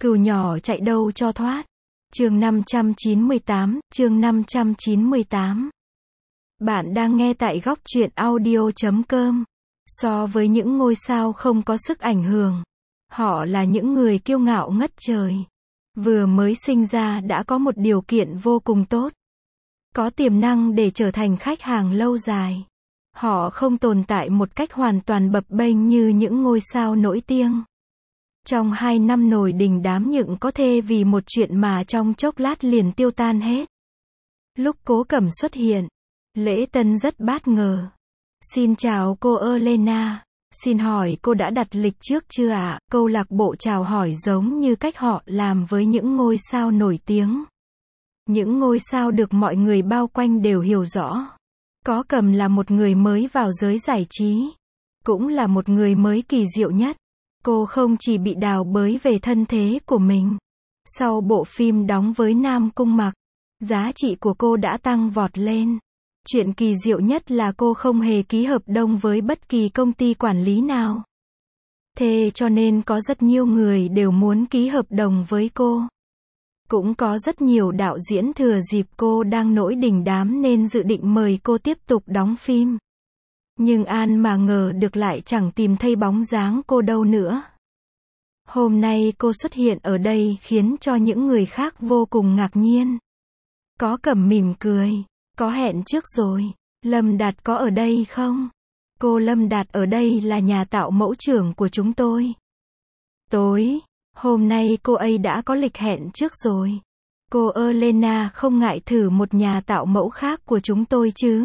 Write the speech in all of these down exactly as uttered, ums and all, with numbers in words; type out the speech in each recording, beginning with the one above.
Cừu nhỏ chạy đâu cho thoát. Chương năm trăm chín mươi tám, chương năm trăm chín mươi tám. Bạn đang nghe tại góc truyện audio chấm com. So với những ngôi sao không có sức ảnh hưởng, họ là những người kiêu ngạo ngất trời. Vừa mới sinh ra đã có một điều kiện vô cùng tốt. Có tiềm năng để trở thành khách hàng lâu dài. Họ không tồn tại một cách hoàn toàn bập bênh như những ngôi sao nổi tiếng. Trong hai năm nổi đình đám nhựng có thể vì một chuyện mà trong chốc lát liền tiêu tan hết. Lúc Cố Cẩm xuất hiện, lễ tân rất bất ngờ. Xin chào cô Elena, xin hỏi cô đã đặt lịch trước chưa ạ? Câu lạc bộ chào hỏi giống như cách họ làm với những ngôi sao nổi tiếng. Những ngôi sao được mọi người bao quanh đều hiểu rõ. Cố Cẩm là một người mới vào giới giải trí, cũng là một người mới kỳ diệu nhất. Cô không chỉ bị đào bới về thân thế của mình. Sau bộ phim đóng với Nam Cung Mặc, giá trị của cô đã tăng vọt lên. Chuyện kỳ diệu nhất là cô không hề ký hợp đồng với bất kỳ công ty quản lý nào. Thế cho nên có rất nhiều người đều muốn ký hợp đồng với cô. Cũng có rất nhiều đạo diễn thừa dịp cô đang nổi đình đám nên dự định mời cô tiếp tục đóng phim. Nhưng an mà ngờ được lại chẳng tìm thấy bóng dáng cô đâu nữa. Hôm nay cô xuất hiện ở đây khiến cho những người khác vô cùng ngạc nhiên. Cố Cẩm mỉm cười. Có hẹn trước rồi. Lâm Đạt có ở đây không? Cô Lâm Đạt ở đây là nhà tạo mẫu trưởng của chúng tôi. Tối, hôm nay cô ấy đã có lịch hẹn trước rồi. Cô Elena không ngại thử một nhà tạo mẫu khác của chúng tôi chứ?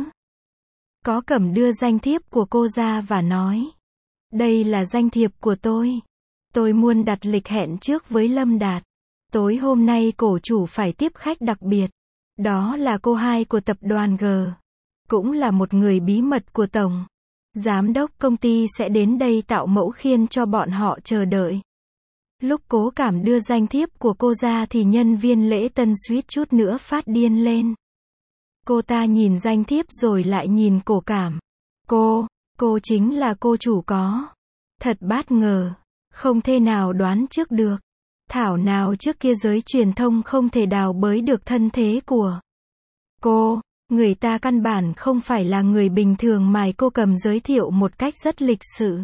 Cố Cẩm đưa danh thiếp của cô ra và nói. Đây là danh thiệp của tôi. Tôi muốn đặt lịch hẹn trước với Lâm Đạt. Tối hôm nay cổ chủ phải tiếp khách đặc biệt. Đó là cô hai của tập đoàn G. Cũng là một người bí mật của tổng giám đốc công ty sẽ đến đây tạo mẫu khiên cho bọn họ chờ đợi. Lúc Cố Cảm đưa danh thiếp của cô ra thì nhân viên lễ tân suýt chút nữa phát điên lên. Cô ta nhìn danh thiếp rồi lại nhìn Cố Cảm. Cô, cô chính là cô chủ có. Thật bất ngờ. Không thể nào đoán trước được. Thảo nào trước kia giới truyền thông không thể đào bới được thân thế của cô. Người ta căn bản không phải là người bình thường mà cô Cầm giới thiệu một cách rất lịch sự.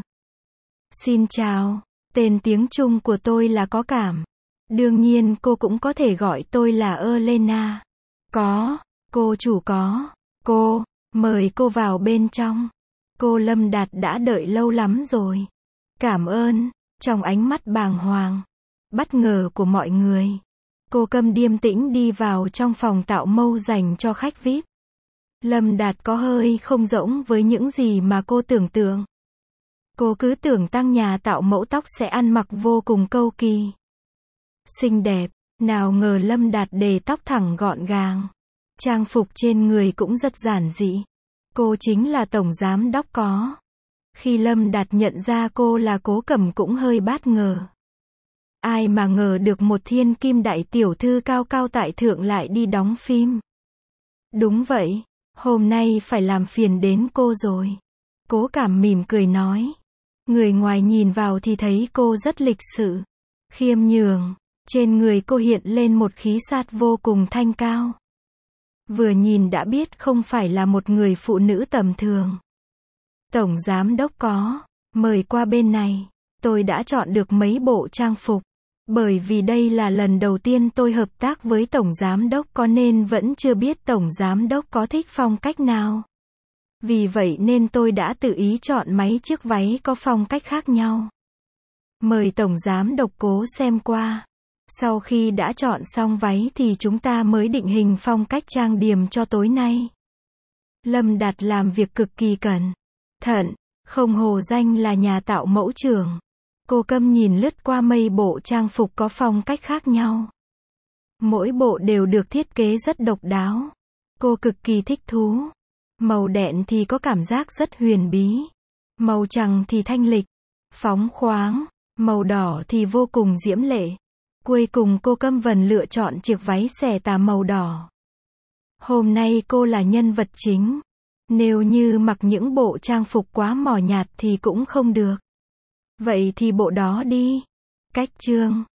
Xin chào, tên tiếng Trung của tôi là Cố Cảm. Đương nhiên cô cũng có thể gọi tôi là Elena. Có, cô chủ có. Cô, mời cô vào bên trong. Cô Lâm Đạt đã đợi lâu lắm rồi. Cảm ơn. Trong ánh mắt bàng hoàng, bất ngờ của mọi người, cô Câm điềm tĩnh đi vào trong phòng tạo mẫu dành cho khách vi ai pi. Lâm Đạt có hơi không giống với những gì mà cô tưởng tượng. Cô cứ tưởng tăng nhà tạo mẫu tóc sẽ ăn mặc vô cùng cầu kỳ, xinh đẹp, nào ngờ Lâm Đạt để tóc thẳng gọn gàng. Trang phục trên người cũng rất giản dị. Cô chính là tổng giám đốc có. Khi Lâm Đạt nhận ra cô là Cố Cẩm cũng hơi bất ngờ. Ai mà ngờ được một thiên kim đại tiểu thư cao cao tại thượng lại đi đóng phim. Đúng vậy, hôm nay phải làm phiền đến cô rồi. Cố Cảm mỉm cười nói. Người ngoài nhìn vào thì thấy cô rất lịch sự, khiêm nhường. Trên người cô hiện lên một khí sát vô cùng thanh cao. Vừa nhìn đã biết không phải là một người phụ nữ tầm thường. Tổng giám đốc có, mời qua bên này. Tôi đã chọn được mấy bộ trang phục. Bởi vì đây là lần đầu tiên tôi hợp tác với tổng giám đốc có nên vẫn chưa biết tổng giám đốc có thích phong cách nào. Vì vậy nên tôi đã tự ý chọn mấy chiếc váy có phong cách khác nhau. Mời tổng giám đốc Cố xem qua. Sau khi đã chọn xong váy thì chúng ta mới định hình phong cách trang điểm cho tối nay. Lâm Đạt làm việc cực kỳ cẩn thận, không hổ danh là nhà tạo mẫu trưởng. Cô Câm nhìn lướt qua mấy bộ trang phục có phong cách khác nhau. Mỗi bộ đều được thiết kế rất độc đáo. Cô cực kỳ thích thú. Màu đen thì có cảm giác rất huyền bí. Màu trắng thì thanh lịch, phóng khoáng. Màu đỏ thì vô cùng diễm lệ. Cuối cùng cô Câm Vân lựa chọn chiếc váy xẻ tà màu đỏ. Hôm nay cô là nhân vật chính. Nếu như mặc những bộ trang phục quá mỏ nhạt thì cũng không được. Vậy thì bộ đó đi. Cách chương